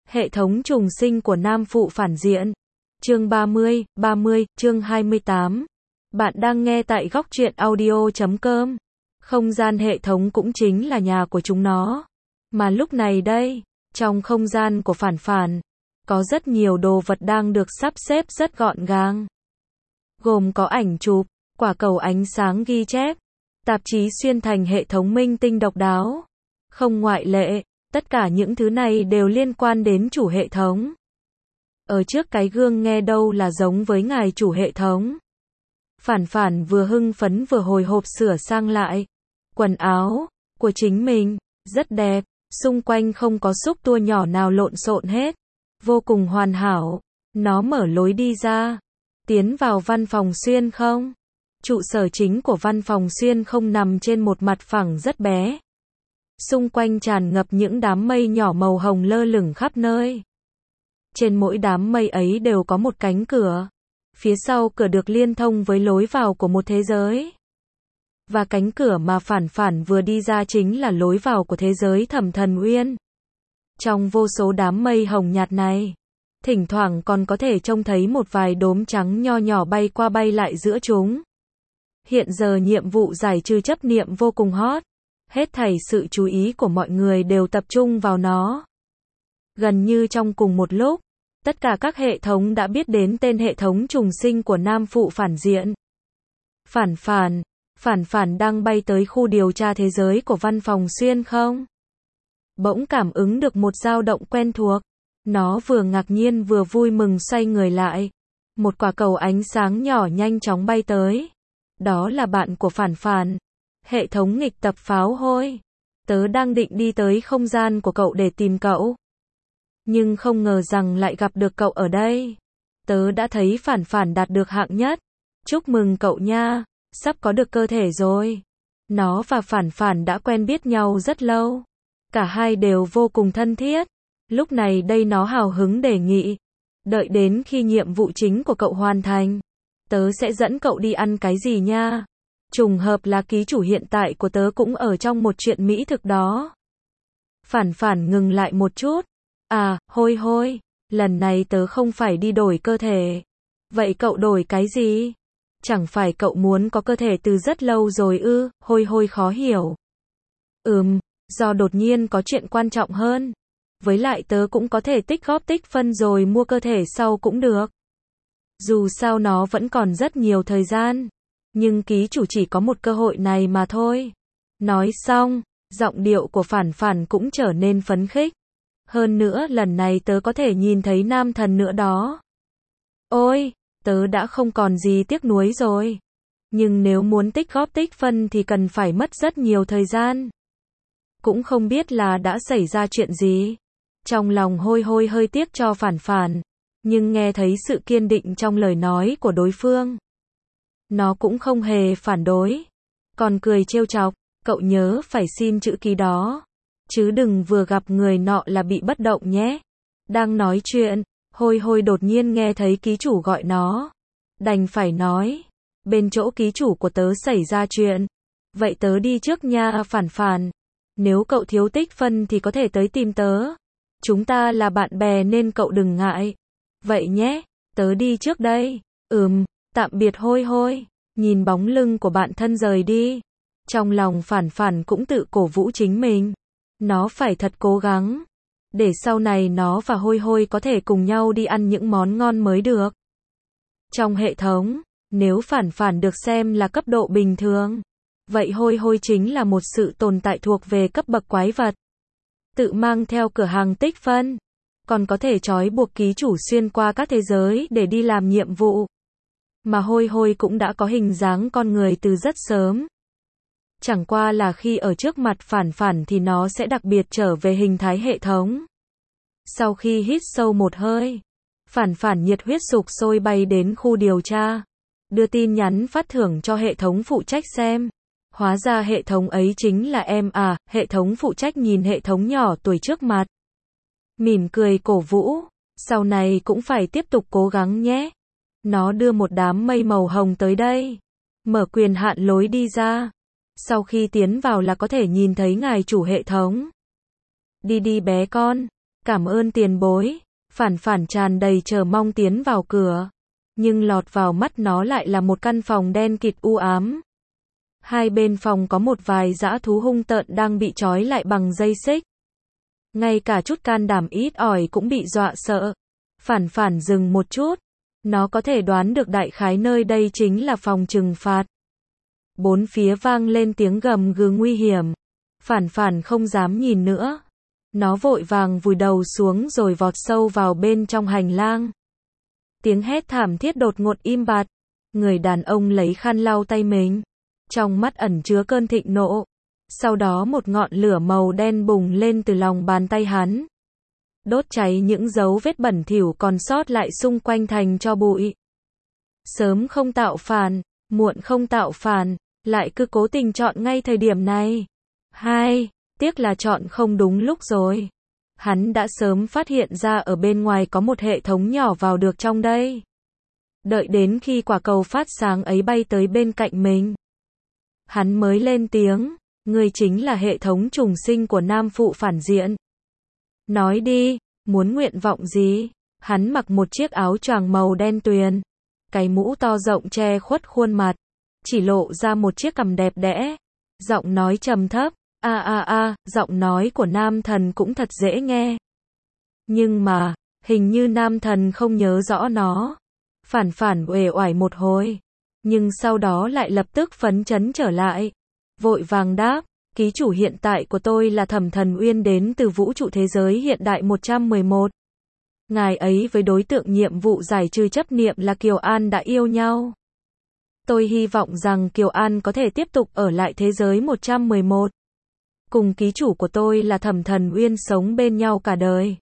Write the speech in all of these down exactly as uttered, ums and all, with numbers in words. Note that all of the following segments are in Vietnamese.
Hệ thống trùng sinh của nam phụ phản diện. Chương ba mươi, ba mươi, chương hai mươi tám. Bạn đang nghe tại góc truyện audio chấm com. Không gian hệ thống cũng chính là nhà của chúng nó. Mà lúc này đây, trong không gian của phản phản, có rất nhiều đồ vật đang được sắp xếp rất gọn gàng. Gồm có ảnh chụp, quả cầu ánh sáng ghi chép, tạp chí xuyên thành hệ thống minh tinh độc đáo. Không ngoại lệ, tất cả những thứ này đều liên quan đến chủ hệ thống. Ở trước cái gương nghe đâu là giống với ngài chủ hệ thống. Phản phản vừa hưng phấn vừa hồi hộp sửa sang lại. Quần áo của chính mình, rất đẹp, xung quanh không có xúc tua nhỏ nào lộn xộn hết. Vô cùng hoàn hảo. Nó mở lối đi ra. Tiến vào văn phòng xuyên không? Trụ sở chính của văn phòng xuyên không nằm trên một mặt phẳng rất bé. Xung quanh tràn ngập những đám mây nhỏ màu hồng lơ lửng khắp nơi. Trên mỗi đám mây ấy đều có một cánh cửa. Phía sau cửa được liên thông với lối vào của một thế giới. Và cánh cửa mà phản phản vừa đi ra chính là lối vào của thế giới Thẩm Thần Uyên. Trong vô số đám mây hồng nhạt này, thỉnh thoảng còn có thể trông thấy một vài đốm trắng nho nhỏ bay qua bay lại giữa chúng. Hiện giờ nhiệm vụ giải trừ chấp niệm vô cùng hot. Hết thảy sự chú ý của mọi người đều tập trung vào nó. Gần như trong cùng một lúc, tất cả các hệ thống đã biết đến tên hệ thống trùng sinh của nam phụ phản diện. Phản phản, phản phản đang bay tới khu điều tra thế giới của văn phòng xuyên không? Bỗng cảm ứng được một dao động quen thuộc. Nó vừa ngạc nhiên vừa vui mừng xoay người lại. Một quả cầu ánh sáng nhỏ nhanh chóng bay tới. Đó là bạn của phản phản. Hệ thống nghịch tập pháo hôi. Tớ đang định đi tới không gian của cậu để tìm cậu. Nhưng không ngờ rằng lại gặp được cậu ở đây. Tớ đã thấy phản phản đạt được hạng nhất. Chúc mừng cậu nha, sắp có được cơ thể rồi. Nó và phản phản đã quen biết nhau rất lâu. Cả hai đều vô cùng thân thiết. Lúc này đây nó hào hứng đề nghị. Đợi đến khi nhiệm vụ chính của cậu hoàn thành, tớ sẽ dẫn cậu đi ăn cái gì nha. Trùng hợp là ký chủ hiện tại của tớ cũng ở trong một chuyện mỹ thực đó. Phản phản ngừng lại một chút. À, hôi hôi, lần này tớ không phải đi đổi cơ thể. Vậy cậu đổi cái gì? Chẳng phải cậu muốn có cơ thể từ rất lâu rồi ư? Hôi hôi khó hiểu. Ừm, do đột nhiên có chuyện quan trọng hơn. Với lại tớ cũng có thể tích góp tích phân rồi mua cơ thể sau cũng được. Dù sao nó vẫn còn rất nhiều thời gian. Nhưng ký chủ chỉ có một cơ hội này mà thôi. Nói xong, giọng điệu của phản phản cũng trở nên phấn khích. Hơn nữa lần này tớ có thể nhìn thấy nam thần nữa đó. Ôi, tớ đã không còn gì tiếc nuối rồi. Nhưng nếu muốn tích góp tích phân thì cần phải mất rất nhiều thời gian. Cũng không biết là đã xảy ra chuyện gì. Trong lòng hôi hôi hơi tiếc cho phản phản. Nhưng nghe thấy sự kiên định trong lời nói của đối phương, nó cũng không hề phản đối. Còn cười trêu chọc, cậu nhớ phải xin chữ ký đó. Chứ đừng vừa gặp người nọ là bị bất động nhé. Đang nói chuyện, hôi hôi đột nhiên nghe thấy ký chủ gọi nó. Đành phải nói, bên chỗ ký chủ của tớ xảy ra chuyện. Vậy tớ đi trước nha phản phản. Nếu cậu thiếu tích phân thì có thể tới tìm tớ. Chúng ta là bạn bè nên cậu đừng ngại. Vậy nhé, tớ đi trước đây. Ừm, tạm biệt hôi hôi. Nhìn bóng lưng của bạn thân rời đi. Trong lòng phản phản cũng tự cổ vũ chính mình. Nó phải thật cố gắng. Để sau này nó và hôi hôi có thể cùng nhau đi ăn những món ngon mới được. Trong hệ thống, nếu phản phản được xem là cấp độ bình thường, vậy hôi hôi chính là một sự tồn tại thuộc về cấp bậc quái vật. Tự mang theo cửa hàng tích phân. Còn có thể trói buộc ký chủ xuyên qua các thế giới để đi làm nhiệm vụ. Mà hôi hôi cũng đã có hình dáng con người từ rất sớm. Chẳng qua là khi ở trước mặt phản phản thì nó sẽ đặc biệt trở về hình thái hệ thống. Sau khi hít sâu một hơi, phản phản nhiệt huyết sục sôi bay đến khu điều tra. Đưa tin nhắn phát thưởng cho hệ thống phụ trách xem. Hóa ra hệ thống ấy chính là em à, hệ thống phụ trách nhìn hệ thống nhỏ tuổi trước mặt. Mỉm cười cổ vũ, sau này cũng phải tiếp tục cố gắng nhé. Nó đưa một đám mây màu hồng tới đây. Mở quyền hạn lối đi ra. Sau khi tiến vào là có thể nhìn thấy ngài chủ hệ thống. Đi đi bé con, Cảm ơn tiền bối. Phản phản tràn đầy chờ mong tiến vào cửa. Nhưng lọt vào mắt nó lại là một căn phòng đen kịt u ám. Hai bên phòng có một vài dã thú hung tợn đang bị trói lại bằng dây xích. Ngay cả chút can đảm ít ỏi cũng bị dọa sợ. Phản phản dừng một chút. Nó có thể đoán được đại khái nơi đây chính là phòng trừng phạt. Bốn phía vang lên tiếng gầm gừ nguy hiểm. Phản phản không dám nhìn nữa. Nó vội vàng vùi đầu xuống rồi vọt sâu vào bên trong hành lang. Tiếng hét thảm thiết đột ngột im bặt. Người đàn ông lấy khăn lau tay mình. Trong mắt ẩn chứa cơn thịnh nộ. Sau đó một ngọn lửa màu đen bùng lên từ lòng bàn tay hắn. Đốt cháy những dấu vết bẩn thỉu còn sót lại xung quanh thành tro bụi. Sớm không tạo phản, muộn không tạo phản, lại cứ cố tình chọn ngay thời điểm này. Hai, tiếc là chọn không đúng lúc rồi. Hắn đã sớm phát hiện ra ở bên ngoài có một hệ thống nhỏ vào được trong đây. Đợi đến khi quả cầu phát sáng ấy bay tới bên cạnh mình, hắn mới lên tiếng, ngươi chính là hệ thống trùng sinh của nam phụ phản diện. Nói đi, muốn nguyện vọng gì? Hắn mặc một chiếc áo choàng màu đen tuyền, cái mũ to rộng che khuất khuôn mặt, chỉ lộ ra một chiếc cằm đẹp đẽ. Giọng nói trầm thấp, a a a, giọng nói của nam thần cũng thật dễ nghe. Nhưng mà, hình như nam thần không nhớ rõ nó. Phản phản uể oải một hồi, nhưng sau đó lại lập tức phấn chấn trở lại. Vội vàng đáp, ký chủ hiện tại của tôi là Thẩm Thần Uyên đến từ vũ trụ thế giới hiện đại một trăm mười một. Ngài ấy với đối tượng nhiệm vụ giải trừ chấp niệm là Kiều An đã yêu nhau. Tôi hy vọng rằng Kiều An có thể tiếp tục ở lại thế giới một trăm mười một. Cùng ký chủ của tôi là Thẩm Thần Uyên sống bên nhau cả đời.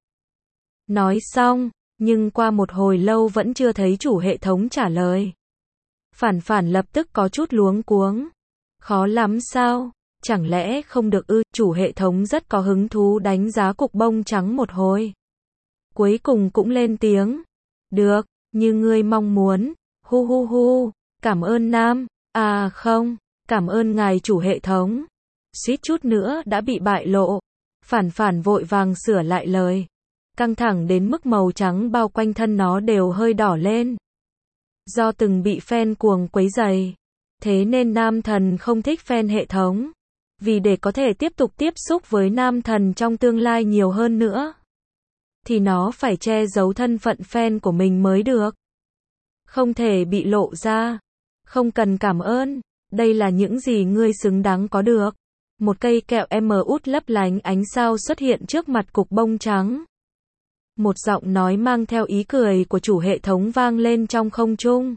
Nói xong, nhưng qua một hồi lâu vẫn chưa thấy chủ hệ thống trả lời. Phản phản lập tức có chút luống cuống. Khó lắm sao? Chẳng lẽ không được ư? Chủ hệ thống rất có hứng thú đánh giá cục bông trắng một hồi. Cuối cùng cũng lên tiếng. Được, như ngươi mong muốn. Hu hu hu, cảm ơn Nam. À không, cảm ơn ngài chủ hệ thống. Suýt chút nữa đã bị bại lộ. Phản phản vội vàng sửa lại lời. Căng thẳng đến mức màu trắng bao quanh thân nó đều hơi đỏ lên. Do từng bị fan cuồng quấy rầy, thế nên nam thần không thích fan hệ thống. Vì để có thể tiếp tục tiếp xúc với nam thần trong tương lai nhiều hơn nữa, thì nó phải che giấu thân phận fan của mình mới được. Không thể bị lộ ra. Không cần cảm ơn. Đây là những gì ngươi xứng đáng có được. Một cây kẹo em út lấp lánh ánh sao xuất hiện trước mặt cục bông trắng. Một giọng nói mang theo ý cười của chủ hệ thống vang lên trong không trung.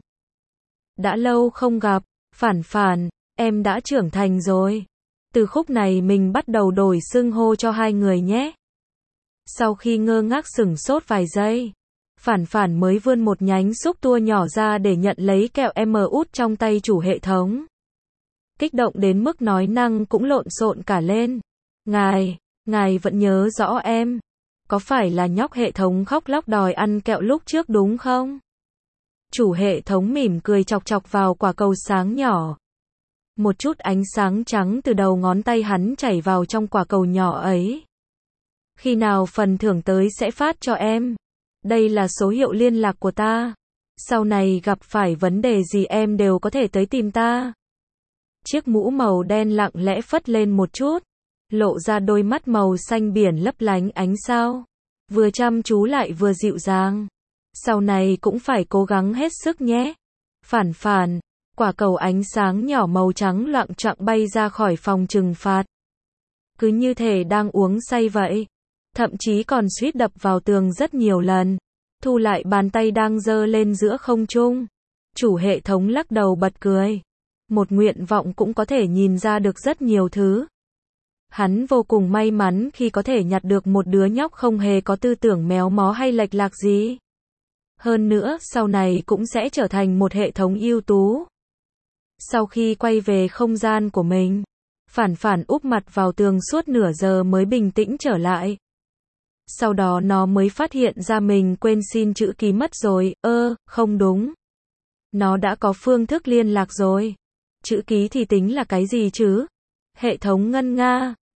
Đã lâu không gặp, phản phản, em đã trưởng thành rồi. Từ khúc này mình bắt đầu đổi xưng hô cho hai người nhé. Sau khi ngơ ngác sửng sốt vài giây, phản phản mới vươn một nhánh xúc tua nhỏ ra để nhận lấy kẹo em út trong tay chủ hệ thống. Kích động đến mức nói năng cũng lộn xộn cả lên. Ngài, ngài vẫn nhớ rõ em. Có phải là nhóc hệ thống khóc lóc đòi ăn kẹo lúc trước đúng không? Chủ hệ thống mỉm cười chọc chọc vào quả cầu sáng nhỏ. Một chút ánh sáng trắng từ đầu ngón tay hắn chảy vào trong quả cầu nhỏ ấy. Khi nào phần thưởng tới sẽ phát cho em. Đây là số hiệu liên lạc của ta. Sau này gặp phải vấn đề gì em đều có thể tới tìm ta. Chiếc mũ màu đen lặng lẽ phất lên một chút, lộ ra đôi mắt màu xanh biển lấp lánh ánh sao. Vừa chăm chú lại vừa dịu dàng. Sau này cũng phải cố gắng hết sức nhé. Phản phản, quả cầu ánh sáng nhỏ màu trắng loạng choạng bay ra khỏi phòng trừng phạt. Cứ như thể đang uống say vậy. Thậm chí còn suýt đập vào tường rất nhiều lần. Thu lại bàn tay đang giơ lên giữa không trung. Chủ hệ thống lắc đầu bật cười. Một nguyện vọng cũng có thể nhìn ra được rất nhiều thứ. Hắn vô cùng may mắn khi có thể nhặt được một đứa nhóc không hề có tư tưởng méo mó hay lệch lạc gì. Hơn nữa, sau này cũng sẽ trở thành một hệ thống ưu tú. Sau khi quay về không gian của mình, phản phản úp mặt vào tường suốt nửa giờ mới bình tĩnh trở lại. Sau đó nó mới phát hiện ra mình quên xin chữ ký mất rồi. Ơ, không đúng. Nó đã có phương thức liên lạc rồi. Chữ ký thì tính là cái gì chứ? Hệ thống ngân nga.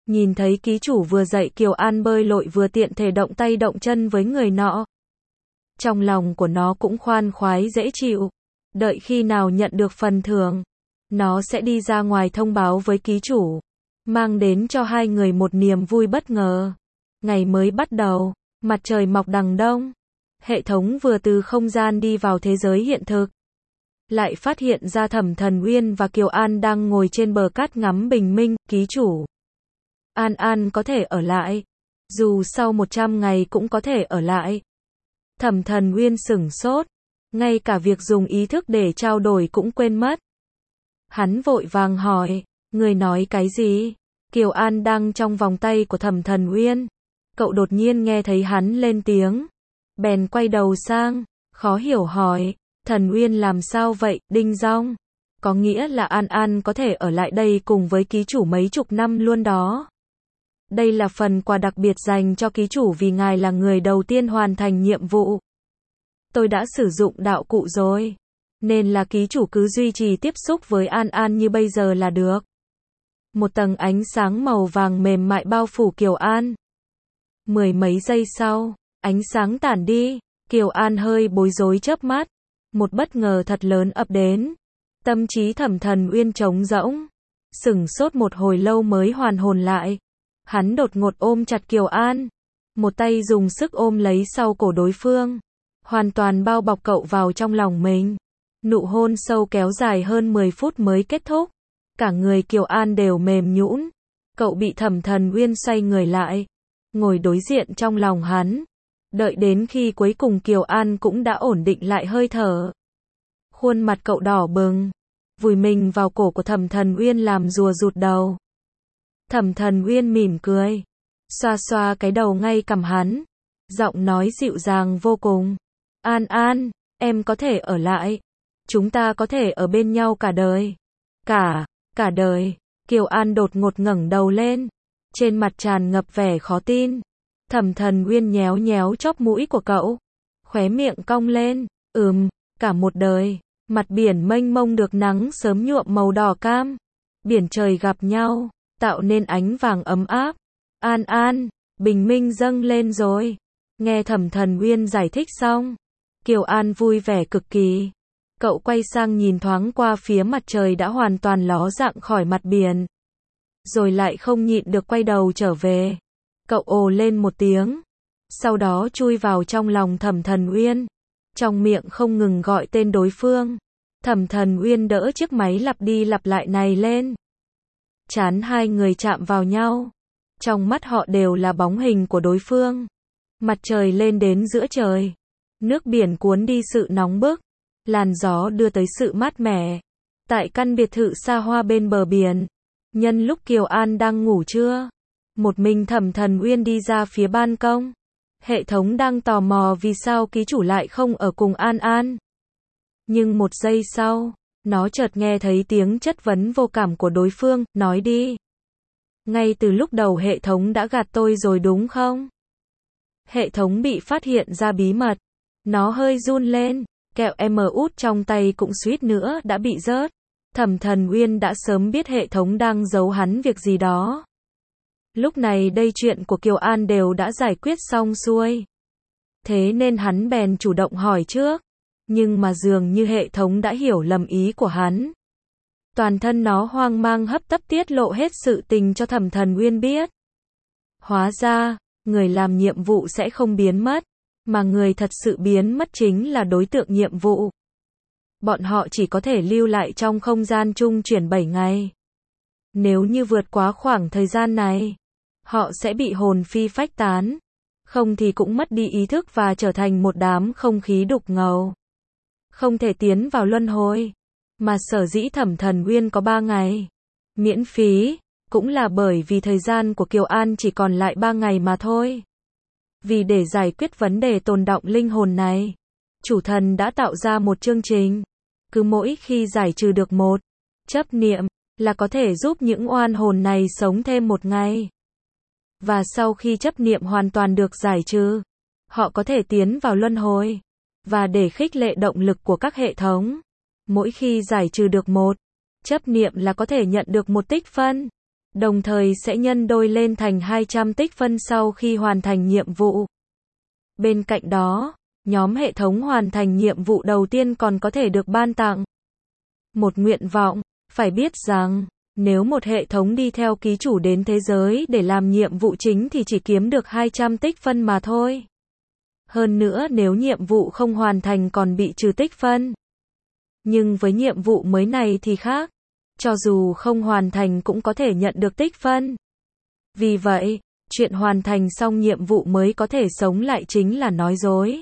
Nhìn thấy ký chủ vừa dạy Kiều An bơi lội vừa tiện thể động tay động chân với người nọ. Trong lòng của nó cũng khoan khoái dễ chịu. Đợi khi nào nhận được phần thưởng, nó sẽ đi ra ngoài thông báo với ký chủ, mang đến cho hai người một niềm vui bất ngờ. Ngày mới bắt đầu, mặt trời mọc đằng đông. Hệ thống vừa từ không gian đi vào thế giới hiện thực. Lại phát hiện ra Thẩm Thần Uyên và Kiều An đang ngồi trên bờ cát ngắm bình minh. Ký chủ An An có thể ở lại. Dù sau một trăm ngày cũng có thể ở lại. Thẩm Thần Uyên sửng sốt. Ngay cả việc dùng ý thức để trao đổi cũng quên mất. Hắn vội vàng hỏi, người nói cái gì? Kiều An đang trong vòng tay của Thẩm Thần Uyên. Cậu đột nhiên nghe thấy hắn lên tiếng. Bèn quay đầu sang, khó hiểu hỏi, Thần Uyên làm sao vậy, Đinh Dong? Có nghĩa là An An có thể ở lại đây cùng với ký chủ mấy chục năm luôn đó. Đây là phần quà đặc biệt dành cho ký chủ vì ngài là người đầu tiên hoàn thành nhiệm vụ. Tôi đã sử dụng đạo cụ rồi, nên là ký chủ cứ duy trì tiếp xúc với An An như bây giờ là được. Một tầng ánh sáng màu vàng mềm mại bao phủ Kiều An. Mười mấy giây sau, ánh sáng tản đi, Kiều An hơi bối rối chớp mắt. Một bất ngờ thật lớn ập đến. Tâm trí Thẩm Thần Uyên trống rỗng. Sửng sốt một hồi lâu mới hoàn hồn lại. Hắn đột ngột ôm chặt Kiều An. Một tay dùng sức ôm lấy sau cổ đối phương. Hoàn toàn bao bọc cậu vào trong lòng mình. Nụ hôn sâu kéo dài hơn mười phút mới kết thúc. Cả người Kiều An đều mềm nhũn. Cậu bị Thẩm Thần Uyên xoay người lại. Ngồi đối diện trong lòng hắn. Đợi đến khi cuối cùng Kiều An cũng đã ổn định lại hơi thở. Khuôn mặt cậu đỏ bừng. Vùi mình vào cổ của Thẩm Thần Uyên làm rùa rụt đầu. Thẩm Thần Uyên mỉm cười. Xoa xoa cái đầu ngay cằm hắn. Giọng nói dịu dàng vô cùng. An An, em có thể ở lại. Chúng ta có thể ở bên nhau cả đời. Cả, cả đời. Kiều An đột ngột ngẩng đầu lên. Trên mặt tràn ngập vẻ khó tin. Thẩm Thần Uyên nhéo nhéo chóp mũi của cậu. Khóe miệng cong lên. Ừm, cả một đời. Mặt biển mênh mông được nắng sớm nhuộm màu đỏ cam. Biển trời gặp nhau, tạo nên ánh vàng ấm áp. An An, bình minh dâng lên rồi. Nghe Thẩm Thần Uyên giải thích xong, Kiều An vui vẻ cực kỳ. Cậu quay sang nhìn thoáng qua phía mặt trời đã hoàn toàn ló dạng khỏi mặt biển. Rồi lại không nhịn được quay đầu trở về. Cậu ồ lên một tiếng. Sau đó chui vào trong lòng Thẩm Thần Uyên. Trong miệng không ngừng gọi tên đối phương. Thẩm Thần Uyên đỡ chiếc máy lặp đi lặp lại này lên. Trán hai người chạm vào nhau. Trong mắt họ đều là bóng hình của đối phương. Mặt trời lên đến giữa trời. Nước biển cuốn đi sự nóng bức. Làn gió đưa tới sự mát mẻ. Tại căn biệt thự xa hoa bên bờ biển. Nhân lúc Kiều An đang ngủ trưa. Một mình Thẩm Thần Uyên đi ra phía ban công. Hệ thống đang tò mò vì sao ký chủ lại không ở cùng An An. Nhưng một giây sau, nó chợt nghe thấy tiếng chất vấn vô cảm của đối phương, nói đi. Ngay từ lúc đầu hệ thống đã gạt tôi rồi đúng không? Hệ thống bị phát hiện ra bí mật. Nó hơi run lên, kẹo em út trong tay cũng suýt nữa đã bị rớt. Thẩm Thần Uyên đã sớm biết hệ thống đang giấu hắn việc gì đó. Lúc này đây chuyện của Kiều An đều đã giải quyết xong xuôi. Thế nên hắn bèn chủ động hỏi trước. Nhưng mà dường như hệ thống đã hiểu lầm ý của hắn. Toàn thân nó hoang mang hấp tấp tiết lộ hết sự tình cho Thẩm Thần Uyên biết. Hóa ra, người làm nhiệm vụ sẽ không biến mất. Mà người thật sự biến mất chính là đối tượng nhiệm vụ. Bọn họ chỉ có thể lưu lại trong không gian chung chuyển bảy ngày. Nếu như vượt quá khoảng thời gian này, họ sẽ bị hồn phi phách tán. Không thì cũng mất đi ý thức và trở thành một đám không khí đục ngầu. Không thể tiến vào luân hồi. Mà sở dĩ Thẩm Thần Uyên có ba ngày miễn phí, cũng là bởi vì thời gian của Kiều An chỉ còn lại ba ngày mà thôi. Vì để giải quyết vấn đề tồn đọng linh hồn này, chủ thần đã tạo ra một chương trình. Cứ mỗi khi giải trừ được một chấp niệm, là có thể giúp những oan hồn này sống thêm một ngày. Và sau khi chấp niệm hoàn toàn được giải trừ, họ có thể tiến vào luân hồi. Và để khích lệ động lực của các hệ thống, mỗi khi giải trừ được một chấp niệm là có thể nhận được một tích phân. đồng thời sẽ nhân đôi lên thành hai trăm tích phân sau khi hoàn thành nhiệm vụ. Bên cạnh đó, nhóm hệ thống hoàn thành nhiệm vụ đầu tiên còn có thể được ban tặng một nguyện vọng. Phải biết rằng, nếu một hệ thống đi theo ký chủ đến thế giới để làm nhiệm vụ chính thì chỉ kiếm được hai trăm tích phân mà thôi. Hơn nữa nếu nhiệm vụ không hoàn thành còn bị trừ tích phân. Nhưng với nhiệm vụ mới này thì khác. Cho dù không hoàn thành cũng có thể nhận được tích phân. Vì vậy, chuyện hoàn thành xong nhiệm vụ mới có thể sống lại chính là nói dối.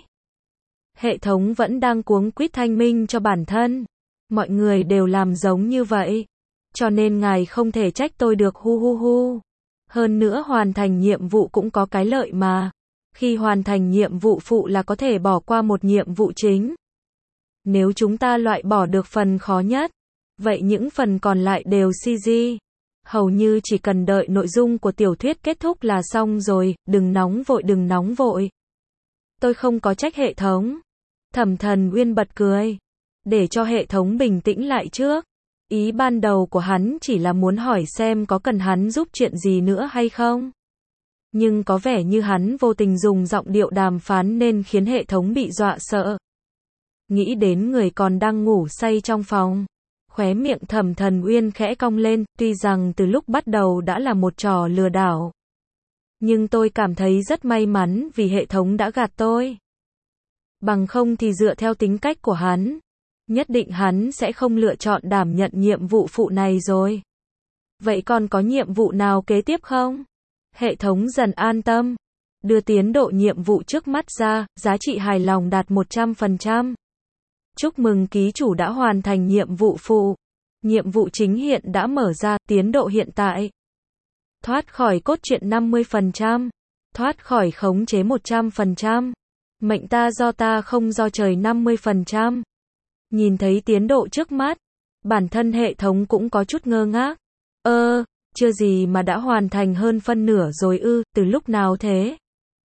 Hệ thống vẫn đang cuống quýt thanh minh cho bản thân. Mọi người đều làm giống như vậy. Cho nên ngài không thể trách tôi được hu hu hu. Hơn nữa hoàn thành nhiệm vụ cũng có cái lợi mà. Khi hoàn thành nhiệm vụ phụ là có thể bỏ qua một nhiệm vụ chính. Nếu chúng ta loại bỏ được phần khó nhất, vậy những phần còn lại đều xê giê. Hầu như chỉ cần đợi nội dung của tiểu thuyết kết thúc là xong rồi, đừng nóng vội đừng nóng vội. Tôi không có trách hệ thống. Thẩm Thần Uyên bật cười. Để cho hệ thống bình tĩnh lại trước. Ý ban đầu của hắn chỉ là muốn hỏi xem có cần hắn giúp chuyện gì nữa hay không. Nhưng có vẻ như hắn vô tình dùng giọng điệu đàm phán nên khiến hệ thống bị dọa sợ. Nghĩ đến người còn đang ngủ say trong phòng. Khóe miệng Thẩm Thần Uyên khẽ cong lên, tuy rằng từ lúc bắt đầu đã là một trò lừa đảo. Nhưng tôi cảm thấy rất may mắn vì hệ thống đã gạt tôi. Bằng không thì dựa theo tính cách của hắn, nhất định hắn sẽ không lựa chọn đảm nhận nhiệm vụ phụ này rồi. Vậy còn có nhiệm vụ nào kế tiếp không? Hệ thống dần an tâm. Đưa tiến độ nhiệm vụ trước mắt ra, giá trị hài lòng đạt một trăm phần trăm. Chúc mừng ký chủ đã hoàn thành nhiệm vụ phụ. Nhiệm vụ chính hiện đã mở ra, tiến độ hiện tại. Thoát khỏi cốt truyện năm mươi phần trăm. Thoát khỏi khống chế một trăm phần trăm. Mệnh ta do ta không do trời năm mươi phần trăm. Nhìn thấy tiến độ trước mắt, bản thân hệ thống cũng có chút ngơ ngác. Ơ, chưa gì mà đã hoàn thành hơn phân nửa rồi ư, từ lúc nào thế?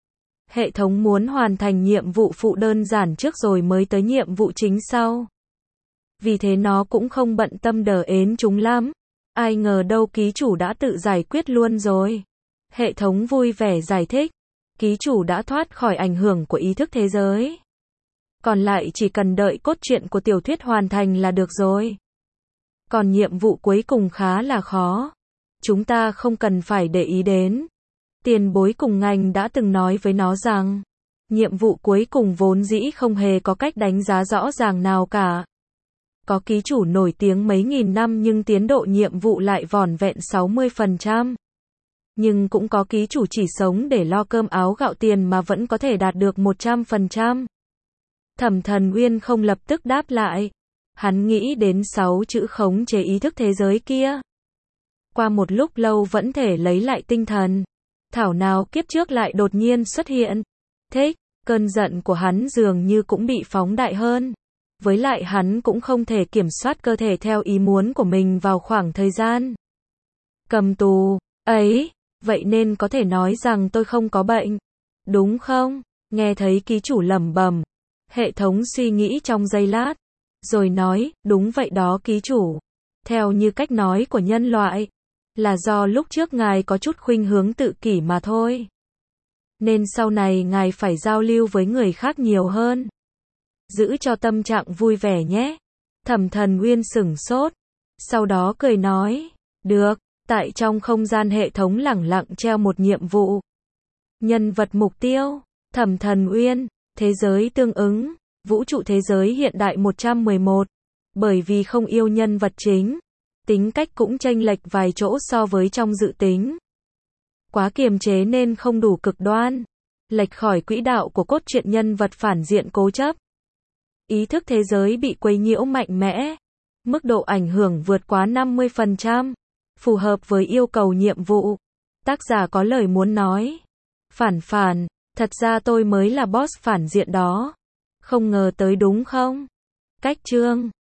Hệ thống muốn hoàn thành nhiệm vụ phụ đơn giản trước rồi mới tới nhiệm vụ chính sau. Vì thế nó cũng không bận tâm đờ ến chúng lắm. Ai ngờ đâu ký chủ đã tự giải quyết luôn rồi. Hệ thống vui vẻ giải thích. Ký chủ đã thoát khỏi ảnh hưởng của ý thức thế giới. Còn lại chỉ cần đợi cốt truyện của tiểu thuyết hoàn thành là được rồi. Còn nhiệm vụ cuối cùng khá là khó. Chúng ta không cần phải để ý đến. Tiền bối cùng ngành đã từng nói với nó rằng, nhiệm vụ cuối cùng vốn dĩ không hề có cách đánh giá rõ ràng nào cả. Có ký chủ nổi tiếng mấy nghìn năm nhưng tiến độ nhiệm vụ lại vỏn vẹn sáu mươi phần trăm. Nhưng cũng có ký chủ chỉ sống để lo cơm áo gạo tiền mà vẫn có thể đạt được một trăm phần trăm. Thẩm Thần Uyên không lập tức đáp lại. Hắn nghĩ đến sáu chữ khống chế ý thức thế giới kia. Qua một lúc lâu vẫn thể lấy lại tinh thần. Thảo nào kiếp trước lại đột nhiên xuất hiện. Thích, cơn giận của hắn dường như cũng bị phóng đại hơn. Với lại hắn cũng không thể kiểm soát cơ thể theo ý muốn của mình vào khoảng thời gian cầm tù ấy, vậy nên có thể nói rằng tôi không có bệnh, đúng không? Nghe thấy ký chủ lẩm bẩm, hệ thống suy nghĩ trong giây lát, rồi nói, đúng vậy đó ký chủ. Theo như cách nói của nhân loại, là do lúc trước ngài có chút khuynh hướng tự kỷ mà thôi. Nên sau này ngài phải giao lưu với người khác nhiều hơn. Giữ cho tâm trạng vui vẻ nhé. Thẩm Thần Uyên sửng sốt. Sau đó cười nói, được, tại trong không gian hệ thống lẳng lặng treo một nhiệm vụ. Nhân vật mục tiêu, Thẩm Thần Uyên, thế giới tương ứng, vũ trụ thế giới hiện đại một trăm mười một. Bởi vì không yêu nhân vật chính, tính cách cũng chênh lệch vài chỗ so với trong dự tính. Quá kiềm chế nên không đủ cực đoan, lệch khỏi quỹ đạo của cốt truyện nhân vật phản diện cố chấp. Ý thức thế giới bị quấy nhiễu mạnh mẽ, mức độ ảnh hưởng vượt quá năm mươi phần trăm, phù hợp với yêu cầu nhiệm vụ. Tác giả có lời muốn nói. Phản phản, thật ra tôi mới là boss phản diện đó. Không ngờ tới đúng không? Cách chương